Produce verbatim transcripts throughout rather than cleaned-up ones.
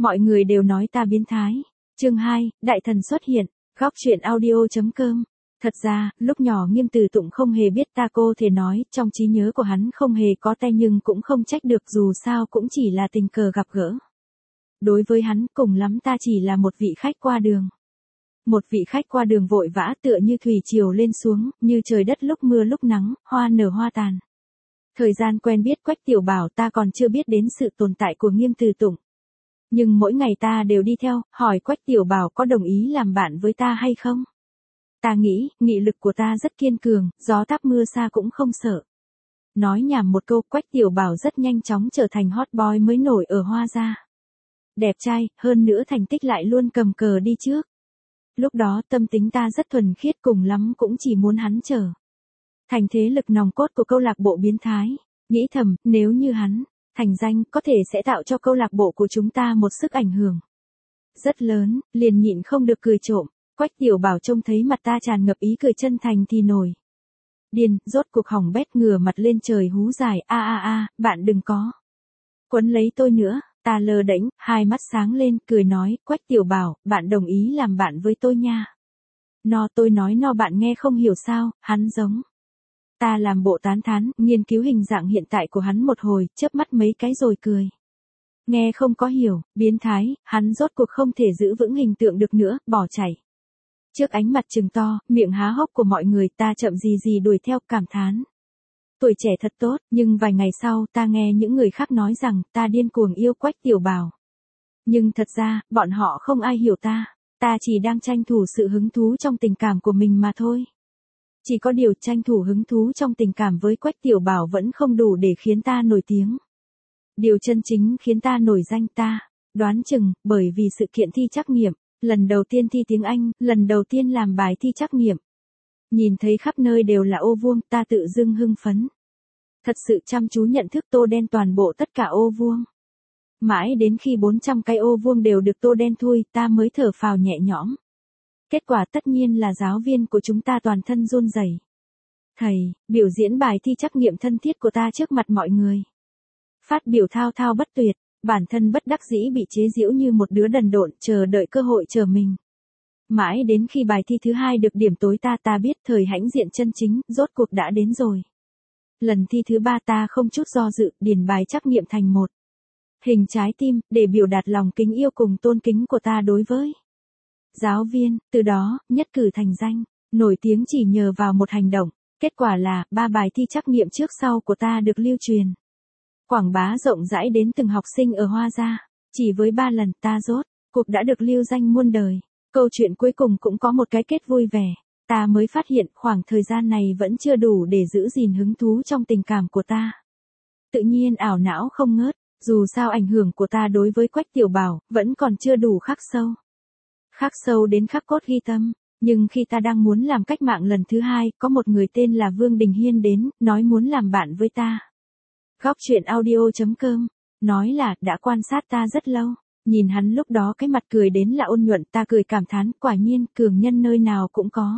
Mọi người đều nói ta biến thái. Chương hai, Đại thần xuất hiện. Góc truyện audio.com. Thật ra, lúc nhỏ Nghiêm Từ Tụng không hề biết ta cô thể nói, trong trí nhớ của hắn không hề có tay nhưng cũng không trách được dù sao cũng chỉ là tình cờ gặp gỡ. Đối với hắn, cùng lắm ta chỉ là một vị khách qua đường. Một vị khách qua đường vội vã tựa như thủy triều lên xuống, như trời đất lúc mưa lúc nắng, hoa nở hoa tàn. Thời gian quen biết Quách Tiểu Bảo ta còn chưa biết đến sự tồn tại của Nghiêm Từ Tụng. Nhưng mỗi ngày ta đều đi theo, hỏi Quách Tiểu Bảo có đồng ý làm bạn với ta hay không. Ta nghĩ, nghị lực của ta rất kiên cường, gió táp mưa xa cũng không sợ. Nói nhảm một câu, Quách Tiểu Bảo rất nhanh chóng trở thành hot boy mới nổi ở Hoa Gia. Đẹp trai, hơn nữa thành tích lại luôn cầm cờ đi trước. Lúc đó tâm tính ta rất thuần khiết, cùng lắm cũng chỉ muốn hắn trở thành thế lực nòng cốt của câu lạc bộ biến thái. Nghĩ thầm, nếu như hắn thành danh, có thể sẽ tạo cho câu lạc bộ của chúng ta một sức ảnh hưởng rất lớn, liền nhịn không được cười trộm. Quách Tiểu Bảo trông thấy mặt ta tràn ngập ý cười chân thành thì nổi điên, rốt cuộc hỏng bét, ngửa mặt lên trời hú dài, a a a, bạn đừng có quấn lấy tôi nữa. Ta lơ đễnh, hai mắt sáng lên, cười nói, Quách Tiểu Bảo, bạn đồng ý làm bạn với tôi nha. No, tôi nói no, bạn nghe không hiểu sao, hắn giống. Ta làm bộ tán thán, nghiên cứu hình dạng hiện tại của hắn một hồi, chớp mắt mấy cái rồi cười. Nghe không có hiểu, biến thái, hắn rốt cuộc không thể giữ vững hình tượng được nữa, bỏ chạy. Trước ánh mặt trừng to, miệng há hốc của mọi người, ta chậm gì gì đuổi theo, cảm thán. Tuổi trẻ thật tốt, nhưng vài ngày sau ta nghe những người khác nói rằng ta điên cuồng yêu Quách Tiểu Bảo. Nhưng thật ra, bọn họ không ai hiểu ta, ta chỉ đang tranh thủ sự hứng thú trong tình cảm của mình mà thôi. Chỉ có điều tranh thủ hứng thú trong tình cảm với Quách Tiểu Bảo vẫn không đủ để khiến ta nổi tiếng. Điều chân chính khiến ta nổi danh ta, đoán chừng, bởi vì sự kiện thi trắc nghiệm, lần đầu tiên thi tiếng Anh, lần đầu tiên làm bài thi trắc nghiệm. Nhìn thấy khắp nơi đều là ô vuông, ta tự dưng hưng phấn. Thật sự chăm chú nhận thức tô đen toàn bộ tất cả ô vuông. Mãi đến khi bốn trăm cái ô vuông đều được tô đen thui, ta mới thở phào nhẹ nhõm. Kết quả tất nhiên là giáo viên của chúng ta toàn thân run rẩy. Thầy, biểu diễn bài thi trắc nghiệm thân thiết của ta trước mặt mọi người. Phát biểu thao thao bất tuyệt, bản thân bất đắc dĩ bị chế giễu như một đứa đần độn, chờ đợi cơ hội chờ mình. Mãi đến khi bài thi thứ hai được điểm tối ta ta biết thời hãnh diện chân chính, rốt cuộc đã đến rồi. Lần thi thứ ba ta không chút do dự, điền bài trắc nghiệm thành một hình trái tim, để biểu đạt lòng kính yêu cùng tôn kính của ta đối với giáo viên, từ đó, nhất cử thành danh, nổi tiếng chỉ nhờ vào một hành động. Kết quả là, ba bài thi trắc nghiệm trước sau của ta được lưu truyền. Quảng bá rộng rãi đến từng học sinh ở Hoa Gia. Chỉ với ba lần ta rốt cuộc đã được lưu danh muôn đời. Câu chuyện cuối cùng cũng có một cái kết vui vẻ. Ta mới phát hiện khoảng thời gian này vẫn chưa đủ để giữ gìn hứng thú trong tình cảm của ta. Tự nhiên ảo não không ngớt, dù sao ảnh hưởng của ta đối với Quách Tiểu Bảo vẫn còn chưa đủ khắc sâu. Khắc sâu đến khắc cốt ghi tâm, nhưng khi ta đang muốn làm cách mạng lần thứ hai, có một người tên là Vương Đình Hiên đến, nói muốn làm bạn với ta. Góc truyện audio.com, nói là đã quan sát ta rất lâu. Nhìn hắn lúc đó cái mặt cười đến là ôn nhuận, ta cười cảm thán, quả nhiên, cường nhân nơi nào cũng có.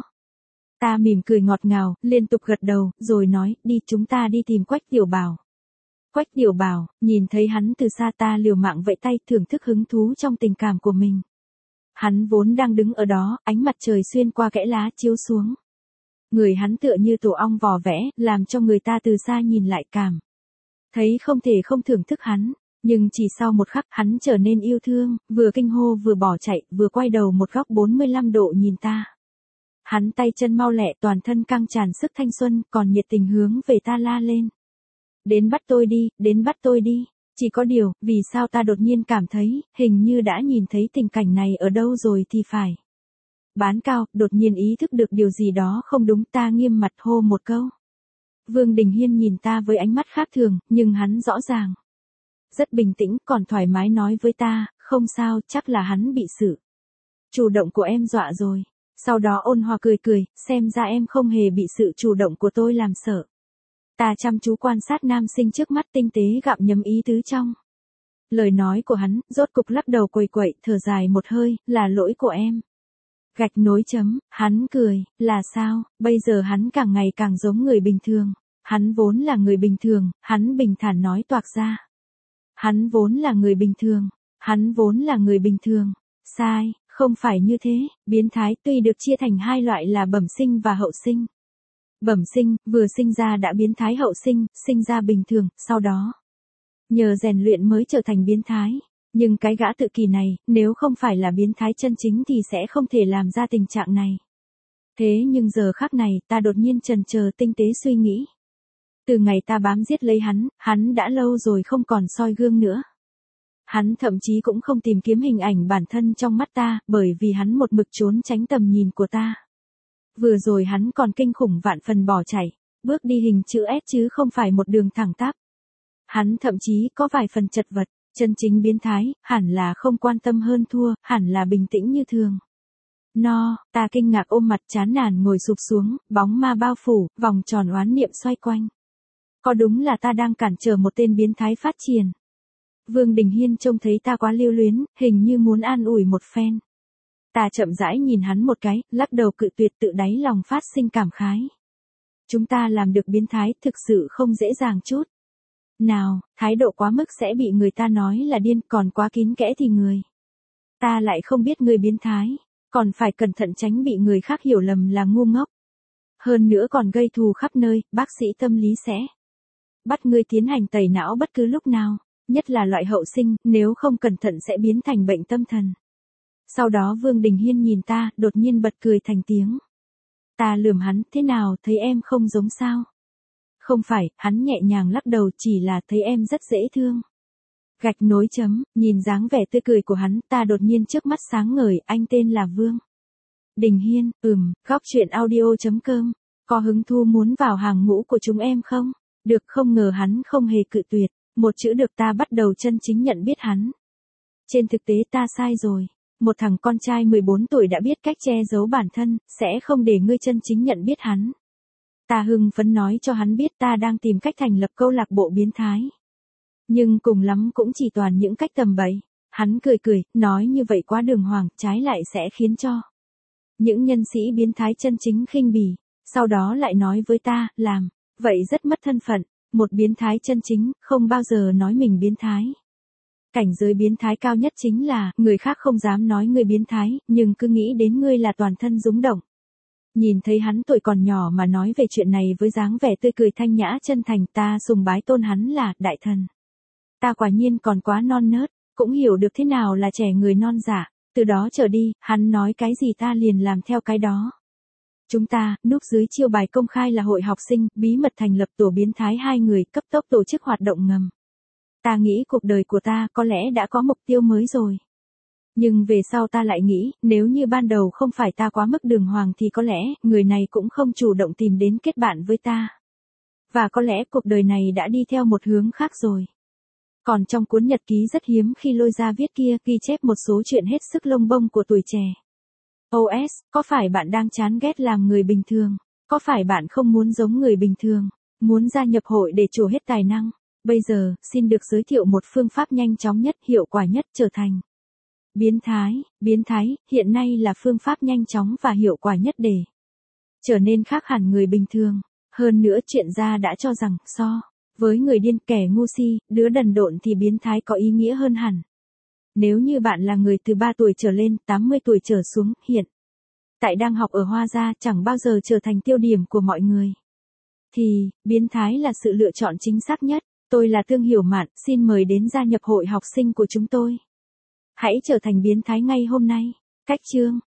Ta mỉm cười ngọt ngào, liên tục gật đầu, rồi nói, đi chúng ta đi tìm Quách Tiểu Bảo. Quách Tiểu Bảo, nhìn thấy hắn từ xa ta liều mạng vẫy tay thưởng thức hứng thú trong tình cảm của mình. Hắn vốn đang đứng ở đó, ánh mặt trời xuyên qua kẽ lá chiếu xuống. Người hắn tựa như tổ ong vò vẽ, làm cho người ta từ xa nhìn lại cảm thấy không thể không thưởng thức hắn. Nhưng chỉ sau một khắc hắn trở nên yêu thương, vừa kinh hô vừa bỏ chạy, vừa quay đầu một góc bốn mươi lăm độ nhìn ta. Hắn tay chân mau lẹ, toàn thân căng tràn sức thanh xuân, còn nhiệt tình hướng về ta la lên. Đến bắt tôi đi, đến bắt tôi đi. Chỉ có điều, vì sao ta đột nhiên cảm thấy, hình như đã nhìn thấy tình cảnh này ở đâu rồi thì phải. Bán cao, đột nhiên ý thức được điều gì đó không đúng, ta nghiêm mặt hô một câu. Vương Đình Hiên nhìn ta với ánh mắt khác thường, nhưng hắn rõ ràng. Rất bình tĩnh, còn thoải mái nói với ta, không sao, chắc là hắn bị sự chủ động của em dọa rồi. Sau đó ôn hòa cười cười, xem ra em không hề bị sự chủ động của tôi làm sợ. Ta chăm chú quan sát nam sinh trước mắt, tinh tế gặm nhấm ý tứ trong lời nói của hắn, rốt cục lắc đầu quầy quậy, thở dài một hơi, là lỗi của em. Gạch nối chấm, hắn cười, là sao, bây giờ hắn càng ngày càng giống người bình thường. Hắn vốn là người bình thường, hắn bình thản nói toạc ra. Hắn vốn là người bình thường, Hắn vốn là người bình thường. Sai, không phải như thế, biến thái tuy được chia thành hai loại là bẩm sinh và hậu sinh. Bẩm sinh, vừa sinh ra đã biến thái, hậu sinh, sinh ra bình thường, sau đó nhờ rèn luyện mới trở thành biến thái. Nhưng cái gã tự kỷ này, nếu không phải là biến thái chân chính thì sẽ không thể làm ra tình trạng này. Thế nhưng giờ khắc này, ta đột nhiên chần chờ tinh tế suy nghĩ. Từ ngày ta bám giết lấy hắn, hắn đã lâu rồi không còn soi gương nữa. Hắn thậm chí cũng không tìm kiếm hình ảnh bản thân trong mắt ta, bởi vì hắn một mực trốn tránh tầm nhìn của ta. Vừa rồi hắn còn kinh khủng vạn phần bỏ chạy, bước đi hình chữ S chứ không phải một đường thẳng tắp. Hắn thậm chí có vài phần chật vật, chân chính biến thái, hẳn là không quan tâm hơn thua, hẳn là bình tĩnh như thường. No, ta kinh ngạc ôm mặt chán nản ngồi sụp xuống, bóng ma bao phủ, vòng tròn oán niệm xoay quanh. Có đúng là ta đang cản trở một tên biến thái phát triển? Vương Đình Hiên trông thấy ta quá lưu luyến, hình như muốn an ủi một phen. Ta chậm rãi nhìn hắn một cái, lắc đầu cự tuyệt, tự đáy lòng phát sinh cảm khái. Chúng ta làm được biến thái thực sự không dễ dàng chút. Nào, thái độ quá mức sẽ bị người ta nói là điên, còn quá kín kẽ thì người ta lại không biết người biến thái, còn phải cẩn thận tránh bị người khác hiểu lầm là ngu ngốc. Hơn nữa còn gây thù khắp nơi, bác sĩ tâm lý sẽ bắt ngươi tiến hành tẩy não bất cứ lúc nào, nhất là loại hậu sinh, nếu không cẩn thận sẽ biến thành bệnh tâm thần. Sau đó Vương Đình Hiên nhìn ta, đột nhiên bật cười thành tiếng. Ta lườm hắn, thế nào, thấy em không giống sao? Không phải, hắn nhẹ nhàng lắc đầu, chỉ là thấy em rất dễ thương. Gạch nối chấm, nhìn dáng vẻ tươi cười của hắn, ta đột nhiên trước mắt sáng ngời, anh tên là Vương Đình Hiên, ừm, góc truyện audio chấm com, có hứng thú muốn vào hàng ngũ của chúng em không? Được, không ngờ hắn không hề cự tuyệt, một chữ được ta bắt đầu chân chính nhận biết hắn. Trên thực tế ta sai rồi, một thằng con trai mười bốn tuổi đã biết cách che giấu bản thân, sẽ không để ngươi chân chính nhận biết hắn. Ta hưng phấn nói cho hắn biết ta đang tìm cách thành lập câu lạc bộ biến thái. Nhưng cùng lắm cũng chỉ toàn những cách tầm bậy. Hắn cười cười, nói như vậy quá đường hoàng, trái lại sẽ khiến cho những nhân sĩ biến thái chân chính khinh bỉ. Sau đó lại nói với ta, làm vậy rất mất thân phận. Một biến thái chân chính, không bao giờ nói mình biến thái. Cảnh giới biến thái cao nhất chính là, người khác không dám nói ngươi biến thái, nhưng cứ nghĩ đến ngươi là toàn thân rúng động. Nhìn thấy hắn tuổi còn nhỏ mà nói về chuyện này với dáng vẻ tươi cười thanh nhã chân thành, ta sùng bái tôn hắn là đại thần. Ta quả nhiên còn quá non nớt, cũng hiểu được thế nào là trẻ người non dạ. Từ đó trở đi, hắn nói cái gì ta liền làm theo cái đó. Chúng ta, núp dưới chiêu bài công khai là hội học sinh, bí mật thành lập tổ biến thái hai người, cấp tốc tổ chức hoạt động ngầm. Ta nghĩ cuộc đời của ta có lẽ đã có mục tiêu mới rồi. Nhưng về sau ta lại nghĩ, nếu như ban đầu không phải ta quá mức đường hoàng thì có lẽ, người này cũng không chủ động tìm đến kết bạn với ta. Và có lẽ cuộc đời này đã đi theo một hướng khác rồi. Còn trong cuốn nhật ký rất hiếm khi lôi ra viết kia, ghi chép một số chuyện hết sức lông bông của tuổi trẻ. ô ét, có phải bạn đang chán ghét làm người bình thường? Có phải bạn không muốn giống người bình thường? Muốn gia nhập hội để trổ hết tài năng? Bây giờ, xin được giới thiệu một phương pháp nhanh chóng nhất, hiệu quả nhất trở thành biến thái. Biến thái, hiện nay là phương pháp nhanh chóng và hiệu quả nhất để trở nên khác hẳn người bình thường. Hơn nữa chuyên gia đã cho rằng, so với người điên, kẻ ngu si, đứa đần độn thì biến thái có ý nghĩa hơn hẳn. Nếu như bạn là người từ ba tuổi trở lên, tám mươi tuổi trở xuống, hiện tại đang học ở Hoa Gia, chẳng bao giờ trở thành tiêu điểm của mọi người, thì biến thái là sự lựa chọn chính xác nhất. Tôi là Tương Hiểu Mạn, xin mời đến gia nhập hội học sinh của chúng tôi. Hãy trở thành biến thái ngay hôm nay. Cách chương